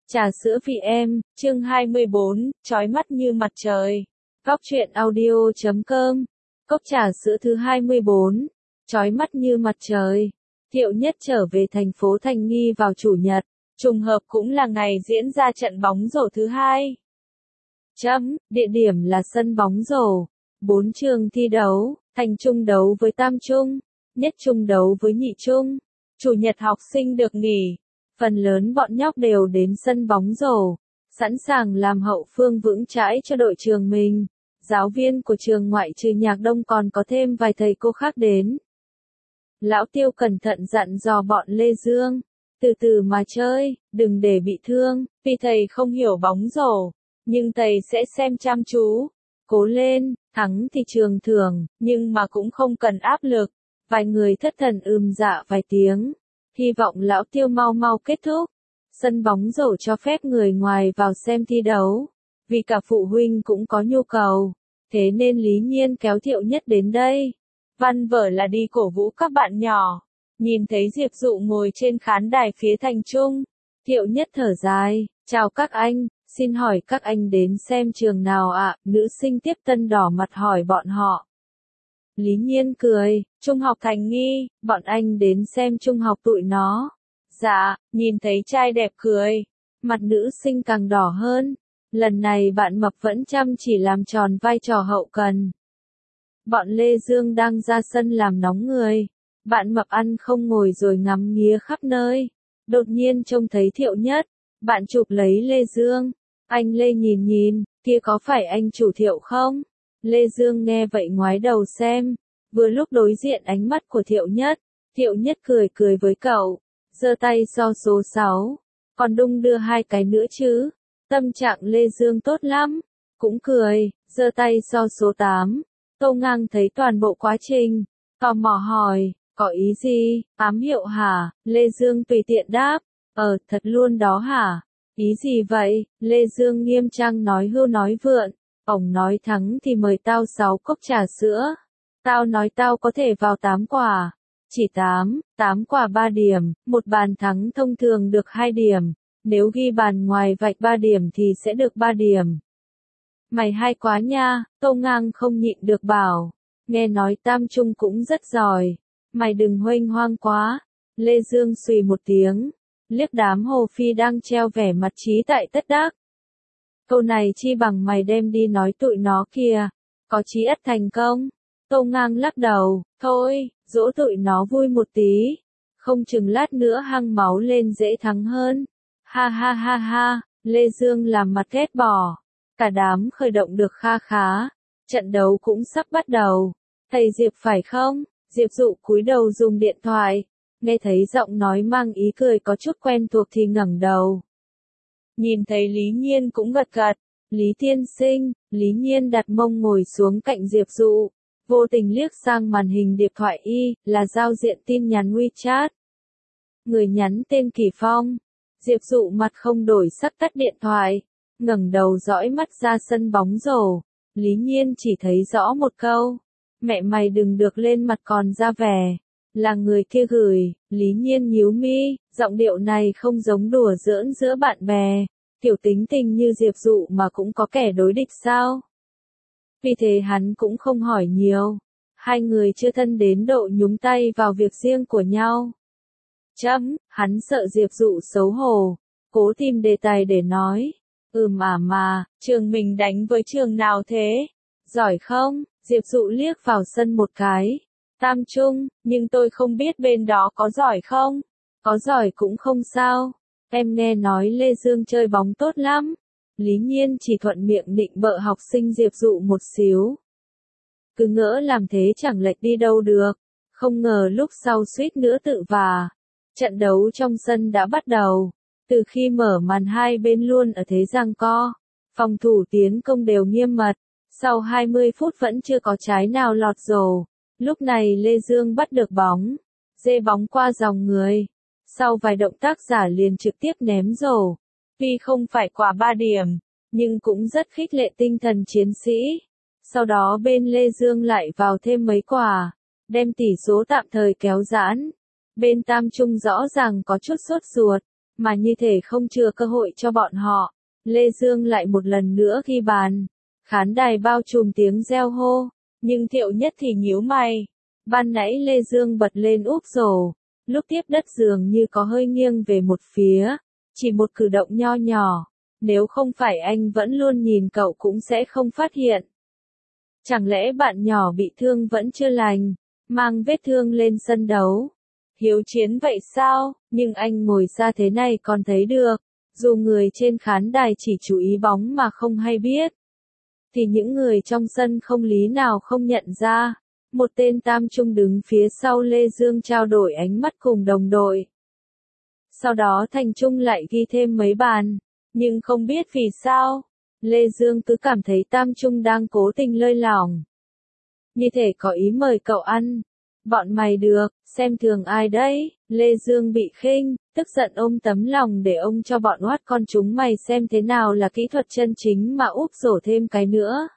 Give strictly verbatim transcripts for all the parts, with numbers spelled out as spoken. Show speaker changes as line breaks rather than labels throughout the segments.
Trà sữa vì em, chương hai mươi bốn, chói mắt như mặt trời. Góc truyện audio chấm com. Cốc trà sữa thứ hai mươi bốn, chói mắt như mặt trời. Thiệu Nhất trở về thành phố Thành Nghi vào chủ nhật, trùng hợp cũng là ngày diễn ra trận bóng rổ thứ hai. Chấm, địa điểm là sân bóng rổ. Bốn trường thi đấu, Thành Trung đấu với Tam Trung, Nhất Trung đấu với Nhị Trung. Chủ nhật học sinh được nghỉ. Phần lớn bọn nhóc đều đến sân bóng rổ, sẵn sàng làm hậu phương vững chãi cho đội trường mình. Giáo viên của trường ngoại trừ Nhạc Đông còn có thêm vài thầy cô khác đến. Lão Tiêu cẩn thận dặn dò bọn Lê Dương, từ từ mà chơi, đừng để bị thương, vì thầy không hiểu bóng rổ, nhưng thầy sẽ xem chăm chú. Cố lên, thắng thì trường thưởng, nhưng mà cũng không cần áp lực. Vài người thất thần ừm dạ vài tiếng. Hy vọng Lão Tiêu mau mau kết thúc. Sân bóng rổ cho phép người ngoài vào xem thi đấu, vì cả phụ huynh cũng có nhu cầu. Thế nên Lý Nhiên kéo Thiệu Nhất đến đây. Văn vở là đi cổ vũ các bạn nhỏ. Nhìn thấy Diệp Dụ ngồi trên khán đài phía Thành Trung, Thiệu Nhất thở dài, chào các anh, xin hỏi các anh đến xem trường nào ạ? Nữ sinh tiếp tân đỏ mặt hỏi bọn họ. Lý Nhiên cười, trung học Thành Nghi, bọn anh đến xem trung học tụi nó. Dạ, nhìn thấy trai đẹp cười, mặt nữ sinh càng đỏ hơn. Lần này bạn Mập vẫn chăm chỉ làm tròn vai trò hậu cần. Bọn Lê Dương đang ra sân làm nóng người. Bạn Mập ăn không ngồi rồi ngắm nghía khắp nơi. Đột nhiên trông thấy Thiệu Nhất, bạn chụp lấy Lê Dương. Anh Lê nhìn nhìn, kia có phải anh chủ Thiệu không? Lê Dương nghe vậy ngoái đầu xem, vừa lúc đối diện ánh mắt của Thiệu Nhất, Thiệu Nhất cười cười với cậu, giơ tay so số sáu, còn đung đưa hai cái nữa chứ. Tâm trạng Lê Dương tốt lắm, cũng cười, giơ tay so số tám. Tô Ngang thấy toàn bộ quá trình, tò mò hỏi, có ý gì, ám hiệu hả? Lê Dương tùy tiện đáp, ờ, thật luôn đó hả? Ý gì vậy? Lê Dương nghiêm trang nói hưu nói vượn. Ông nói thắng thì mời tao sáu cốc trà sữa. Tao nói tao có thể vào tám quả. Chỉ tám, tám quả ba điểm, một bàn thắng thông thường được hai điểm. Nếu ghi bàn ngoài vạch ba điểm thì sẽ được ba điểm. Mày hay quá nha, Tô Ngang không nhịn được bảo. Nghe nói Tam Trung cũng rất giỏi. Mày đừng huênh hoang quá. Lê Dương xùy một tiếng, liếc đám Hồ Phi đang treo vẻ mặt trí tại tất đắc. Câu này chi bằng mày đem đi nói tụi nó kìa, có chí ắt thành công. Tô Ngang lắc đầu, thôi, dỗ tụi nó vui một tí, không chừng lát nữa hăng máu lên dễ thắng hơn. Ha ha ha ha, Lê Dương làm mặt ghét bỏ. Cả đám khởi động được kha khá, trận đấu cũng sắp bắt đầu. Thầy Diệp phải không? Diệp Dụ cúi đầu dùng điện thoại, nghe thấy giọng nói mang ý cười có chút quen thuộc thì ngẩng đầu. Nhìn thấy Lý Nhiên cũng gật gật. Lý tiên sinh, Lý Nhiên đặt mông ngồi xuống cạnh Diệp Dụ, vô tình liếc sang màn hình điện thoại y, là giao diện tin nhắn WeChat. Người nhắn tên Kỳ Phong. Diệp Dụ mặt không đổi sắc tắt điện thoại, ngẩng đầu dõi mắt ra sân bóng rổ. Lý Nhiên chỉ thấy rõ một câu, mẹ mày đừng được lên mặt còn ra vẻ. Là người kia gửi. Lý Nhiên nhíu mi, giọng điệu này không giống đùa giỡn giữa bạn bè. Kiểu tính tình như Diệp Dụ mà cũng có kẻ đối địch sao? Vì thế hắn cũng không hỏi nhiều. Hai người chưa thân đến độ nhúng tay vào việc riêng của nhau. Chấm, hắn sợ Diệp Dụ xấu hổ, cố tìm đề tài để nói. Ừm à mà, trường mình đánh với trường nào thế? Giỏi không? Diệp Dụ liếc vào sân một cái. Tam Trung, nhưng tôi không biết bên đó có giỏi không? Có giỏi cũng không sao. Em nghe nói Lê Dương chơi bóng tốt lắm. Lý Nhiên chỉ thuận miệng định bợ học sinh Diệp Dụ một xíu. Cứ ngỡ làm thế chẳng lệch đi đâu được. Không ngờ lúc sau suýt nữa tự vả. Trận đấu trong sân đã bắt đầu. Từ khi mở màn hai bên luôn ở thế giằng co. Phòng thủ tiến công đều nghiêm mật. Sau hai mươi phút vẫn chưa có trái nào lọt rổ. Lúc này Lê Dương bắt được bóng. Dê bóng qua dòng người. Sau vài động tác giả liền trực tiếp ném rổ. Tuy không phải quả ba điểm, nhưng cũng rất khích lệ tinh thần chiến sĩ. Sau đó bên Lê Dương lại vào thêm mấy quả, đem tỷ số tạm thời kéo giãn. Bên Tam Trung rõ ràng có chút sốt ruột, mà như thể không chừa cơ hội cho bọn họ. Lê Dương lại một lần nữa ghi bàn. Khán đài bao trùm tiếng reo hô, nhưng Thiệu Nhất thì nhíu mày. Ban nãy Lê Dương bật lên úp rổ, lúc tiếp đất dường như có hơi nghiêng về một phía, chỉ một cử động nho nhỏ, nếu không phải anh vẫn luôn nhìn cậu cũng sẽ không phát hiện. Chẳng lẽ bạn nhỏ bị thương vẫn chưa lành, mang vết thương lên sân đấu? Hiếu chiến vậy sao? Nhưng anh ngồi xa thế này còn thấy được, dù người trên khán đài chỉ chú ý bóng mà không hay biết, thì những người trong sân không lý nào không nhận ra. Một tên tam trung đứng phía sau Lê Dương trao đổi ánh mắt cùng đồng đội. Sau đó Thành Trung lại ghi thêm mấy bàn, nhưng không biết vì sao, Lê Dương cứ cảm thấy tam trung đang cố tình lơi lỏng. Như thể có ý mời cậu ăn. Bọn mày được, xem thường ai đấy? Lê Dương bị khinh, tức giận ôm tấm lòng để ông cho bọn oát con chúng mày xem thế nào là kỹ thuật chân chính mà úp rổ thêm cái nữa.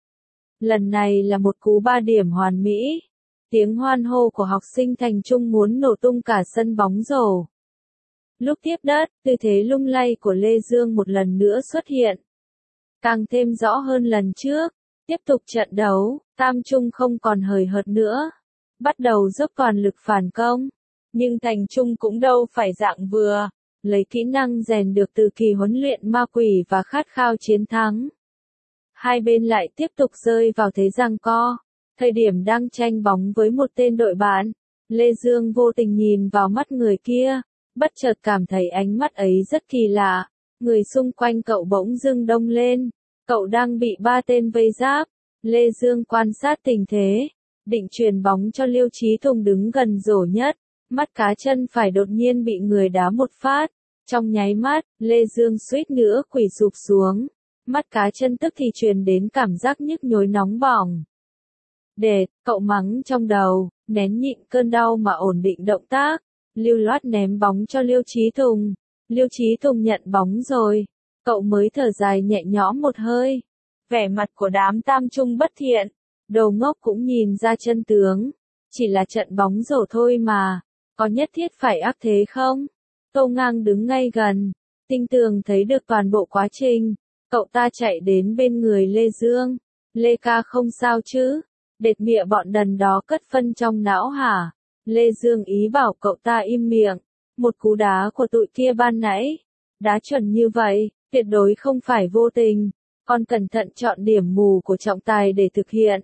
Lần này là một cú ba điểm hoàn mỹ. Tiếng hoan hô của học sinh Thành Trung muốn nổ tung cả sân bóng rổ. Lúc tiếp đất, tư thế lung lay của Lê Dương một lần nữa xuất hiện. Càng thêm rõ hơn lần trước. Tiếp tục trận đấu, Tam Trung không còn hời hợt nữa. Bắt đầu dốc toàn lực phản công. Nhưng Thành Trung cũng đâu phải dạng vừa. Lấy kỹ năng rèn được từ kỳ huấn luyện ma quỷ và khát khao chiến thắng. Hai bên lại tiếp tục rơi vào thế giằng co. Thời điểm đang tranh bóng với một tên đội bạn, Lê Dương vô tình nhìn vào mắt người kia, bất chợt cảm thấy ánh mắt ấy rất kỳ lạ. Người xung quanh cậu bỗng dưng đông lên, cậu đang bị ba tên vây giáp. Lê Dương quan sát tình thế, định chuyền bóng cho Liêu Chí Tùng đứng gần rổ nhất, mắt cá chân phải đột nhiên bị người đá một phát. Trong nháy mắt, Lê Dương suýt nữa quỳ sụp xuống. Mắt cá chân tức thì truyền đến cảm giác nhức nhối nóng bỏng. Đệt, cậu mắng trong đầu, nén nhịn cơn đau mà ổn định động tác. Lưu loát ném bóng cho Liêu Chí Tùng. Liêu Chí Tùng nhận bóng rồi. Cậu mới thở dài nhẹ nhõm một hơi. Vẻ mặt của đám Tam Trung bất thiện. Đầu ngốc cũng nhìn ra chân tướng. Chỉ là trận bóng rổ thôi mà. Có nhất thiết phải ác thế không? Tô Ngang đứng ngay gần. Tinh tường thấy được toàn bộ quá trình. Cậu ta chạy đến bên người Lê Dương. Lê ca không sao chứ? Đệt mịa bọn đần đó cất phân trong não hả? Lê Dương ý bảo cậu ta im miệng. Một cú đá của tụi kia ban nãy. Đá chuẩn như vậy, tuyệt đối không phải vô tình. Còn cẩn thận chọn điểm mù của trọng tài để thực hiện.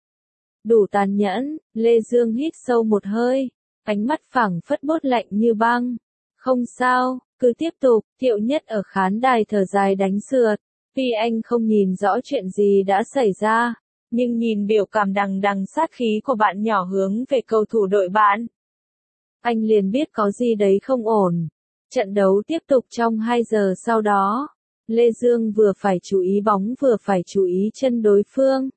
Đủ tàn nhẫn, Lê Dương hít sâu một hơi. Ánh mắt phẳng phất bốt lạnh như băng. Không sao, cứ tiếp tục. Thiệu Nhất ở khán đài thở dài đánh sượt. Tuy anh không nhìn rõ chuyện gì đã xảy ra, nhưng nhìn biểu cảm đằng đằng sát khí của bạn nhỏ hướng về cầu thủ đội bạn, anh liền biết có gì đấy không ổn. Trận đấu tiếp tục trong hai giờ sau đó. Lê Dương vừa phải chú ý bóng vừa phải chú ý chân đối phương.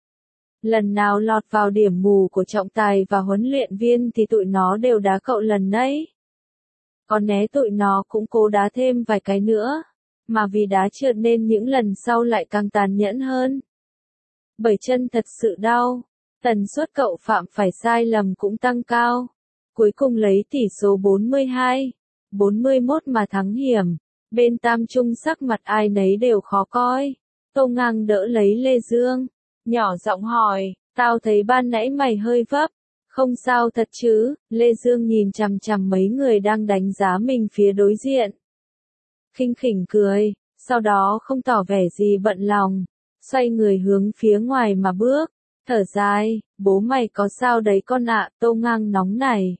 Lần nào lọt vào điểm mù của trọng tài và huấn luyện viên thì tụi nó đều đá cậu lần nấy. Còn né tụi nó cũng cố đá thêm vài cái nữa. Mà vì đá trượt nên những lần sau lại càng tàn nhẫn hơn. Bởi chân thật sự đau, tần suất cậu phạm phải sai lầm cũng tăng cao. Cuối cùng lấy tỷ số bốn mươi hai, bốn mươi mốt mà thắng hiểm. Bên Tam Trung sắc mặt ai nấy đều khó coi. Tô Ngang đỡ lấy Lê Dương, nhỏ giọng hỏi, tao thấy ban nãy mày hơi vấp. Không sao thật chứ? Lê Dương nhìn chằm chằm mấy người đang đánh giá mình phía đối diện. Khinh khỉnh cười, sau đó không tỏ vẻ gì bận lòng, xoay người hướng phía ngoài mà bước, thở dài, bố mày có sao đấy con ạ? Tô Ngang nóng này.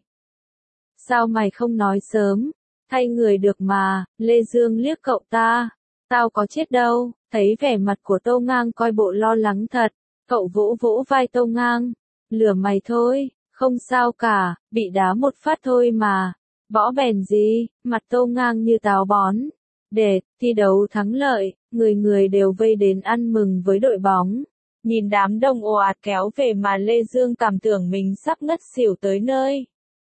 Sao mày không nói sớm, thay người được mà? Lê Dương liếc cậu ta, tao có chết đâu. Thấy vẻ mặt của Tô Ngang coi bộ lo lắng thật, cậu vỗ vỗ vai Tô Ngang, lừa mày thôi, không sao cả, bị đá một phát thôi mà, bỏ bèn gì? Mặt Tô Ngang như táo bón. Để thi đấu thắng lợi, người người đều vây đến ăn mừng với đội bóng. Nhìn đám đông ồ ạt kéo về mà Lê Dương cảm tưởng mình sắp ngất xỉu tới nơi.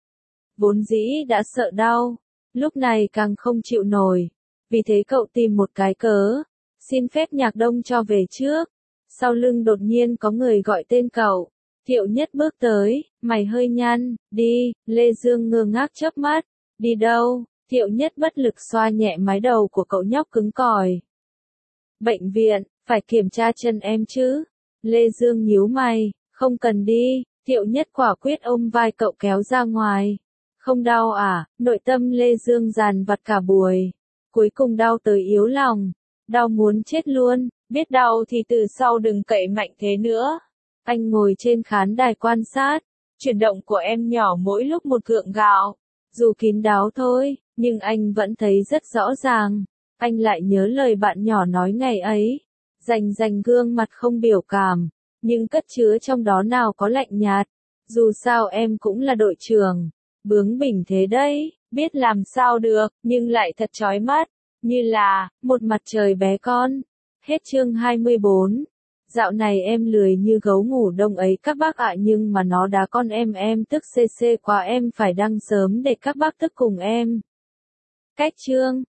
Vốn dĩ đã sợ đau, lúc này càng không chịu nổi. Vì thế cậu tìm một cái cớ, xin phép Nhạc Đông cho về trước. Sau lưng đột nhiên có người gọi tên cậu. Thiệu Nhất bước tới, mày hơi nhăn, đi. Lê Dương ngơ ngác chớp mắt, đi đâu? Thiệu Nhất bất lực xoa nhẹ mái đầu của cậu nhóc cứng cỏi. Bệnh viện, phải kiểm tra chân em chứ? Lê Dương nhíu mày, không cần đi. Thiệu Nhất quả quyết ôm vai cậu kéo ra ngoài. Không đau à? Nội tâm Lê Dương dằn vặt cả buổi. Cuối cùng đau tới yếu lòng. Đau muốn chết luôn, biết đau thì từ sau đừng cậy mạnh thế nữa. Anh ngồi trên khán đài quan sát. Chuyển động của em nhỏ mỗi lúc một gượng gạo. Dù kín đáo thôi, nhưng anh vẫn thấy rất rõ ràng. Anh lại nhớ lời bạn nhỏ nói ngày ấy. Rành rành gương mặt không biểu cảm, nhưng cất chứa trong đó nào có lạnh nhạt. Dù sao em cũng là đội trưởng. Bướng bỉnh thế đấy, biết làm sao được, nhưng lại thật chói mắt. Như là, một mặt trời bé con. Hết chương hai mươi bốn. Dạo này em lười như gấu ngủ đông ấy các bác ạ, nhưng mà nó đá con em em tức xê xê quá, em phải đăng sớm để các bác tức cùng em. Cách chương